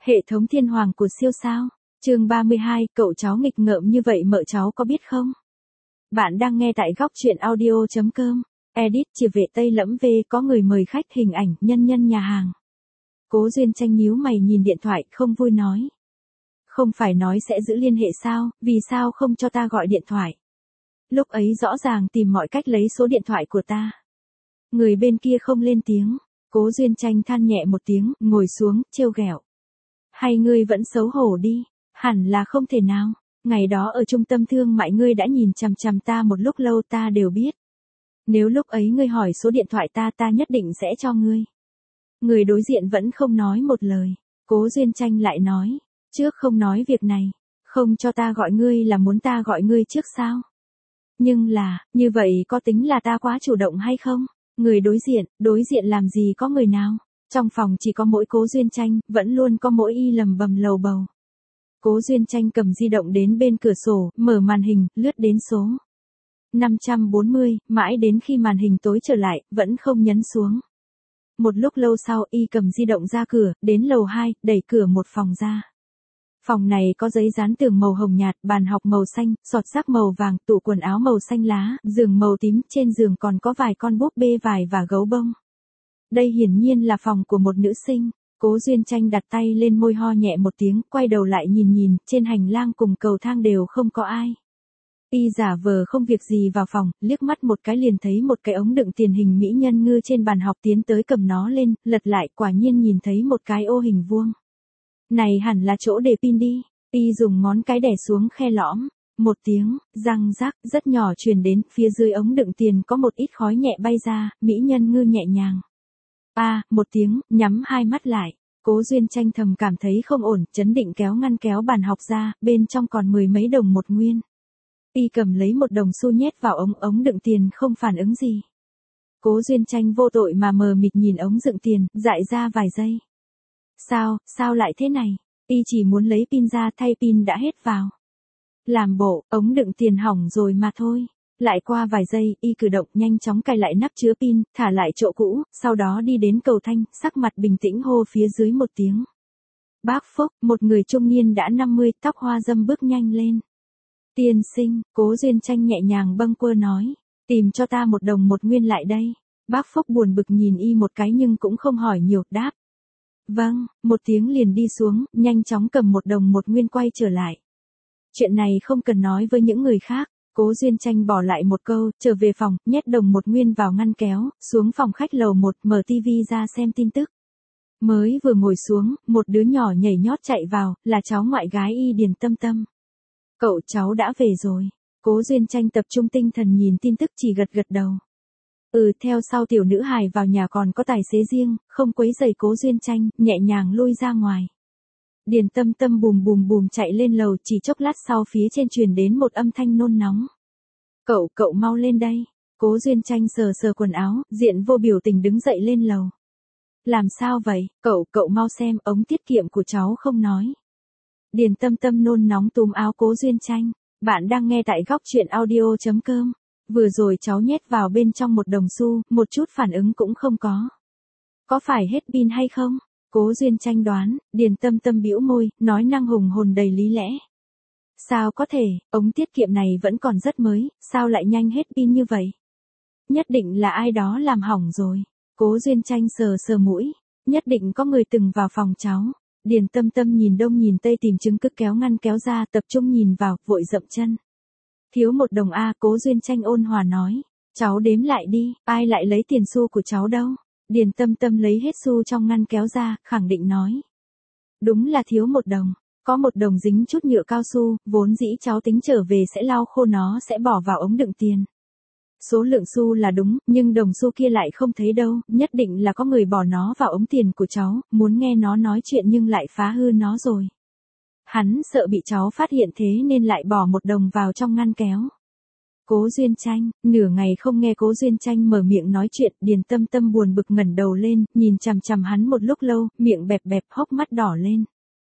Hệ thống thiên hoàng của siêu sao. Chương 32, cậu cháu nghịch ngợm như vậy mợ cháu có biết không? Bạn đang nghe tại góc truyện audio.com. Edit chỉ vệ Tây Lẫm về có người mời khách hình ảnh nhân nhà hàng. Cố Duyên Tranh nhíu mày nhìn điện thoại không vui nói. Không phải nói sẽ giữ liên hệ sao, vì sao không cho ta gọi điện thoại? Lúc ấy rõ ràng tìm mọi cách lấy số điện thoại của ta. Người bên kia không lên tiếng. Cố Duyên Tranh than nhẹ một tiếng, ngồi xuống, trêu ghẹo. Hay ngươi vẫn xấu hổ đi, hẳn là không thể nào. Ngày đó ở trung tâm thương mại ngươi đã nhìn chằm chằm ta một lúc lâu ta đều biết. Nếu lúc ấy ngươi hỏi số điện thoại ta nhất định sẽ cho ngươi. Người đối diện vẫn không nói một lời. Cố Duyên Tranh lại nói, trước không nói việc này, không cho ta gọi ngươi là muốn ta gọi ngươi trước sao? Nhưng là, như vậy có tính là ta quá chủ động hay không? Người đối diện làm gì có người nào? Trong phòng chỉ có mỗi Cố Duyên Tranh, vẫn luôn có mỗi y lầm bầm lầu bầu. Cố Duyên Tranh cầm di động đến bên cửa sổ, mở màn hình, lướt đến số 540, mãi đến khi màn hình tối trở lại, vẫn không nhấn xuống. Một lúc lâu sau, y cầm di động ra cửa, đến lầu 2, đẩy cửa một phòng ra. Phòng này có giấy dán tường màu hồng nhạt, bàn học màu xanh, sọt rác màu vàng, tủ quần áo màu xanh lá, giường màu tím, trên giường còn có vài con búp bê vải và gấu bông. Đây hiển nhiên là phòng của một nữ sinh. Cố Duyên Tranh đặt tay lên môi ho nhẹ một tiếng, quay đầu lại nhìn, trên hành lang cùng cầu thang đều không có ai. Y giả vờ không việc gì vào phòng, liếc mắt một cái liền thấy một cái ống đựng tiền hình mỹ nhân ngư trên bàn học tiến tới cầm nó lên, lật lại quả nhiên nhìn thấy một cái ô hình vuông. Này hẳn là chỗ để pin đi. Y dùng ngón cái đè xuống khe lõm. Một tiếng, răng rác, rất nhỏ truyền đến, phía dưới ống đựng tiền có một ít khói nhẹ bay ra, mỹ nhân ngư nhẹ nhàng. Một tiếng, nhắm hai mắt lại. Cố Duyên Tranh thầm cảm thấy không ổn, chấn định kéo ngăn kéo bàn học ra, bên trong còn 10 mấy đồng một nguyên. Y cầm lấy một đồng xu nhét vào ống đựng tiền không phản ứng gì. Cố Duyên Tranh vô tội mà mờ mịt nhìn ống đựng tiền, dại ra vài giây. Sao lại thế này? Y chỉ muốn lấy pin ra thay pin đã hết vào. Làm bộ, ống đựng tiền hỏng rồi mà thôi. Lại qua vài giây, y cử động nhanh chóng cài lại nắp chứa pin, thả lại chỗ cũ, sau đó đi đến cầu thang, sắc mặt bình tĩnh hô phía dưới một tiếng. Bác Phúc, một người trung niên đã 50, tóc hoa râm bước nhanh lên. Tiên sinh, Cố Duyên Tranh nhẹ nhàng bâng quơ nói, tìm cho ta một đồng một nguyên lại đây. Bác Phúc buồn bực nhìn y một cái nhưng cũng không hỏi nhiều, đáp. Vâng, một tiếng liền đi xuống, nhanh chóng cầm một đồng một nguyên quay trở lại. Chuyện này không cần nói với những người khác. Cố Duyên Tranh bỏ lại một câu, trở về phòng, nhét đồng một nguyên vào ngăn kéo, xuống phòng khách lầu 1, mở tivi ra xem tin tức. Mới vừa ngồi xuống, một đứa nhỏ nhảy nhót chạy vào, là cháu ngoại gái y Điền Tâm Tâm. Cậu cháu đã về rồi. Cố Duyên Tranh tập trung tinh thần nhìn tin tức chỉ gật đầu. Theo sau tiểu nữ hài vào nhà còn có tài xế riêng, không quấy rầy Cố Duyên Tranh, nhẹ nhàng lui ra ngoài. Điền Tâm Tâm bùm bùm chạy lên lầu, chỉ chốc lát sau phía trên truyền đến một âm thanh nôn nóng. Cậu mau lên đây. Cố Duyên Tranh sờ quần áo, diện vô biểu tình đứng dậy lên lầu. Làm sao vậy? Cậu mau xem, ống tiết kiệm của cháu không nói. Điền Tâm Tâm nôn nóng túm áo Cố Duyên Tranh. Bạn đang nghe tại góc truyện audio.com. Vừa rồi cháu nhét vào bên trong một đồng xu, một chút phản ứng cũng không có. Có phải hết pin hay không? Cố Duyên Tranh đoán, Điền Tâm Tâm bĩu môi, nói năng hùng hồn đầy lý lẽ. Sao có thể, ống tiết kiệm này vẫn còn rất mới, sao lại nhanh hết pin như vậy? Nhất định là ai đó làm hỏng rồi. Cố Duyên Tranh sờ mũi, nhất định có người từng vào phòng cháu. Điền Tâm Tâm nhìn đông nhìn tây tìm chứng cứ kéo ngăn kéo ra, tập trung nhìn vào, vội dậm chân. Thiếu một đồng A, Cố Duyên Tranh ôn hòa nói. Cháu đếm lại đi, ai lại lấy tiền xu của cháu đâu? Điền Tâm Tâm lấy hết xu trong ngăn kéo ra, khẳng định nói. Đúng là thiếu một đồng. Có một đồng dính chút nhựa cao su, vốn dĩ cháu tính trở về sẽ lau khô nó sẽ bỏ vào ống đựng tiền. Số lượng xu là đúng, nhưng đồng xu kia lại không thấy đâu, nhất định là có người bỏ nó vào ống tiền của cháu, muốn nghe nó nói chuyện nhưng lại phá hư nó rồi. Hắn sợ bị cháu phát hiện thế nên lại bỏ một đồng vào trong ngăn kéo. Cố Duyên Tranh, nửa ngày không nghe Cố Duyên Tranh mở miệng nói chuyện, Điền Tâm Tâm buồn bực ngẩng đầu lên, nhìn chằm chằm hắn một lúc lâu, miệng bẹp hốc mắt đỏ lên.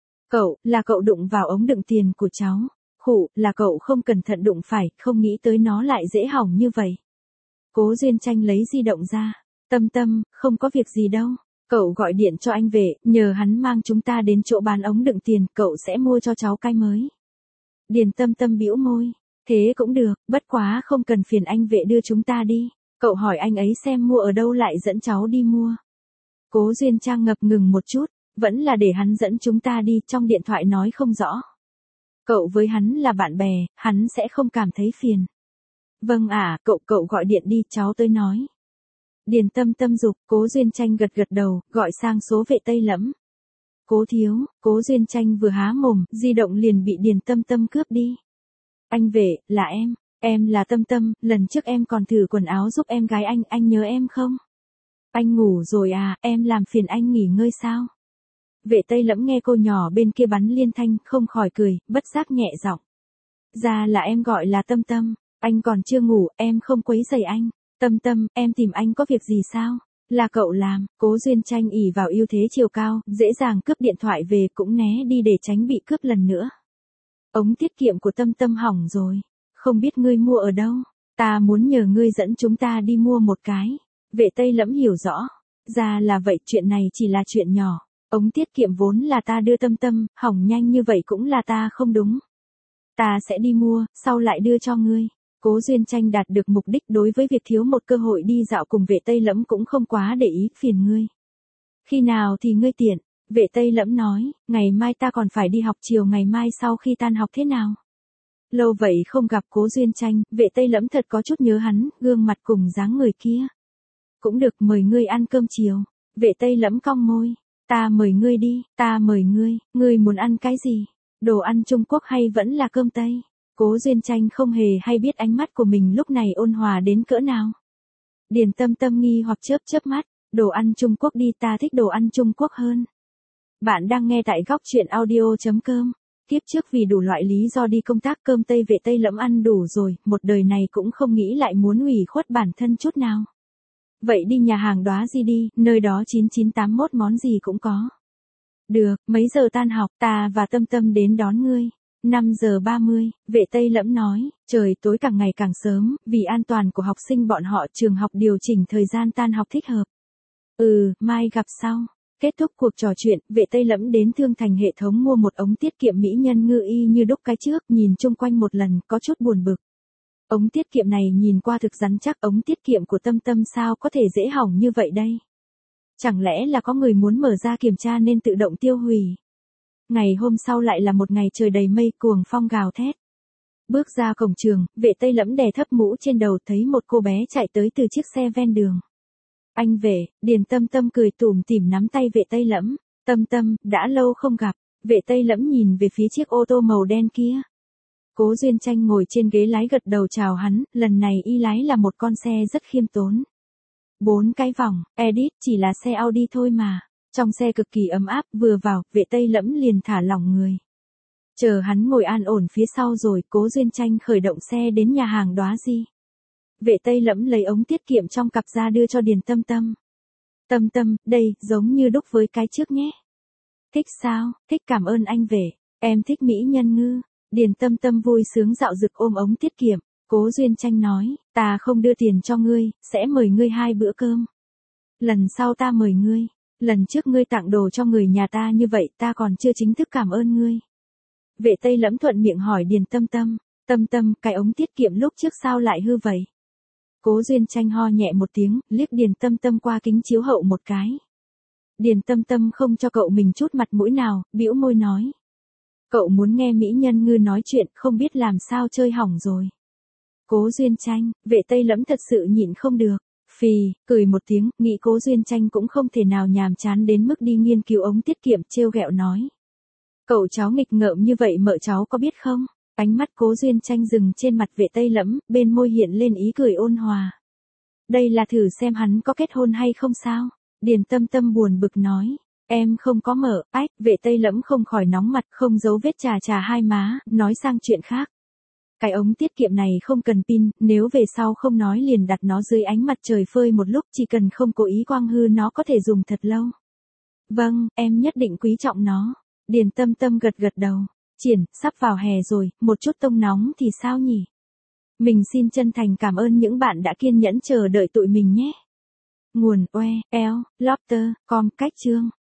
Cậu đụng vào ống đựng tiền của cháu. Là cậu không cẩn thận đụng phải, không nghĩ tới nó lại dễ hỏng như vậy. Cố Duyên Tranh lấy di động ra. Tâm Tâm, không có việc gì đâu. Cậu gọi điện cho anh Vệ, nhờ hắn mang chúng ta đến chỗ bán ống đựng tiền, cậu sẽ mua cho cháu cái mới. Điền Tâm Tâm bĩu môi. Thế cũng được, bất quá không cần phiền anh Vệ đưa chúng ta đi. Cậu hỏi anh ấy xem mua ở đâu lại dẫn cháu đi mua. Cố Duyên Trang ngập ngừng một chút, vẫn là để hắn dẫn chúng ta đi, trong điện thoại nói không rõ. Cậu với hắn là bạn bè, hắn sẽ không cảm thấy phiền. Vâng cậu gọi điện đi, cháu tới nói. Điền Tâm Tâm giục, Cố Duyên Tranh gật gật đầu, gọi sang số Vệ Tây Lẫm. Cố thiếu, Cố Duyên Tranh vừa há mồm, di động liền bị Điền Tâm Tâm cướp đi. Anh Vệ, là em là Tâm Tâm, lần trước em còn thử quần áo giúp em gái anh nhớ em không? Anh ngủ rồi à, em làm phiền anh nghỉ ngơi sao? Vệ Tây Lẫm nghe cô nhỏ bên kia bắn liên thanh, không khỏi cười, bất giác nhẹ giọng. Ra là em gọi là Tâm Tâm, anh còn chưa ngủ, em không quấy rầy anh. Tâm Tâm, em tìm anh có việc gì sao? Là cậu làm. Cố Duyên Tranh ỷ vào ưu thế chiều cao, dễ dàng cướp điện thoại về, cũng né đi để tránh bị cướp lần nữa. Ống tiết kiệm của Tâm Tâm hỏng rồi, không biết ngươi mua ở đâu, ta muốn nhờ ngươi dẫn chúng ta đi mua một cái. Vệ Tây Lẫm hiểu rõ, ra là vậy, chuyện này chỉ là chuyện nhỏ, ống tiết kiệm vốn là ta đưa Tâm Tâm, hỏng nhanh như vậy cũng là ta không đúng. Ta sẽ đi mua, sau lại đưa cho ngươi. Cố Duyên Tranh đạt được mục đích, đối với việc thiếu một cơ hội đi dạo cùng Vệ Tây Lẫm cũng không quá để ý, phiền ngươi. Khi nào thì ngươi tiện? Vệ Tây Lẫm nói, ngày mai ta còn phải đi học, chiều ngày mai sau khi tan học thế nào? Lâu vậy không gặp Cố Duyên Tranh, Vệ Tây Lẫm thật có chút nhớ hắn, gương mặt cùng dáng người kia. Cũng được, mời ngươi ăn cơm chiều. Vệ Tây Lẫm cong môi, ta mời ngươi đi, ta mời ngươi muốn ăn cái gì? Đồ ăn Trung Quốc hay vẫn là cơm Tây? Cố Duyên Tranh không hề hay biết ánh mắt của mình lúc này ôn hòa đến cỡ nào. Điền Tâm Tâm nghi hoặc chớp mắt, đồ ăn Trung Quốc đi, ta thích đồ ăn Trung Quốc hơn. Bạn đang nghe tại góc truyện audio.com. Kiếp trước vì đủ loại lý do đi công tác, cơm Tây Vệ Tây Lẫm ăn đủ rồi, một đời này cũng không nghĩ lại muốn ủy khuất bản thân chút nào. Vậy đi nhà hàng Đóa Di đi, nơi đó 9981 món gì cũng có. Được, mấy giờ tan học, ta và Tâm Tâm đến đón ngươi. 5:30, Vệ Tây Lẫm nói, trời tối càng ngày càng sớm, vì an toàn của học sinh bọn họ, trường học điều chỉnh thời gian tan học thích hợp. Mai gặp sau. Kết thúc cuộc trò chuyện, Vệ Tây Lẫm đến Thương Thành hệ thống mua một ống tiết kiệm mỹ nhân ngư y như đúc cái trước, nhìn chung quanh một lần, có chút buồn bực. Ống tiết kiệm này nhìn qua thực rắn chắc, ống tiết kiệm của Tâm Tâm sao có thể dễ hỏng như vậy đây? Chẳng lẽ là có người muốn mở ra kiểm tra nên tự động tiêu hủy? Ngày hôm sau lại là một ngày trời đầy mây, cuồng phong gào thét. Bước ra cổng trường, Vệ Tây Lẫm đè thấp mũ trên đầu, thấy một cô bé chạy tới từ chiếc xe ven đường. Anh Vệ, Điền Tâm Tâm cười tủm tỉm nắm tay Vệ Tây Lẫm. Tâm Tâm, đã lâu không gặp. Vệ Tây Lẫm nhìn về phía chiếc ô tô màu đen kia. Cố Duyên Tranh ngồi trên ghế lái gật đầu chào hắn, lần này y lái là một con xe rất khiêm tốn. 4 cái vòng, edit, chỉ là xe Audi thôi mà. Trong xe cực kỳ ấm áp, vừa vào, Vệ Tây Lẫm liền thả lỏng người. Chờ hắn ngồi an ổn phía sau rồi, Cố Duyên Tranh khởi động xe đến nhà hàng Đóa Di. Vệ Tây Lẫm lấy ống tiết kiệm trong cặp ra đưa cho Điền Tâm Tâm. Tâm Tâm, đây, giống như đúc với cái trước nhé. Thích sao? Thích, cảm ơn anh Vệ, em thích mỹ nhân ngư. Điền Tâm Tâm vui sướng dạo dực ôm ống tiết kiệm. Cố Duyên Tranh nói, ta không đưa tiền cho ngươi, sẽ mời ngươi 2 bữa cơm. Lần sau ta mời ngươi. Lần trước ngươi tặng đồ cho người nhà ta như vậy, ta còn chưa chính thức cảm ơn ngươi. Vệ Tây Lẫm thuận miệng hỏi Điền Tâm Tâm, Tâm Tâm, cái ống tiết kiệm lúc trước sao lại hư vậy? Cố Duyên Tranh ho nhẹ một tiếng, liếc Điền Tâm Tâm qua kính chiếu hậu một cái. Điền Tâm Tâm không cho cậu mình chút mặt mũi nào, bĩu môi nói. Cậu muốn nghe mỹ nhân ngư nói chuyện, không biết làm sao chơi hỏng rồi. Cố Duyên Tranh, Vệ Tây Lẫm thật sự nhịn không được. Phì, cười một tiếng, nghĩ Cố Duyên Tranh cũng không thể nào nhàm chán đến mức đi nghiên cứu ống tiết kiệm, trêu ghẹo nói. Cậu cháu nghịch ngợm như vậy mợ cháu có biết không? Ánh mắt Cố Duyên Tranh dừng trên mặt Vệ Tây Lẫm, bên môi hiện lên ý cười ôn hòa. Đây là thử xem hắn có kết hôn hay không sao? Điền Tâm Tâm buồn bực nói. Em không có mợ, ách, Vệ Tây Lẫm không khỏi nóng mặt, không giấu vết chà hai má, nói sang chuyện khác. Cái ống tiết kiệm này không cần pin, nếu về sau không nói liền đặt nó dưới ánh mặt trời phơi một lúc, chỉ cần không cố ý quang hư nó có thể dùng thật lâu. Vâng, em nhất định quý trọng nó. Điền Tâm Tâm gật gật đầu. Triển, sắp vào hè rồi, một chút tông nóng thì sao nhỉ? Mình xin chân thành cảm ơn những bạn đã kiên nhẫn chờ đợi tụi mình nhé. Nguồn oe, eo, lobster, com, cách chương.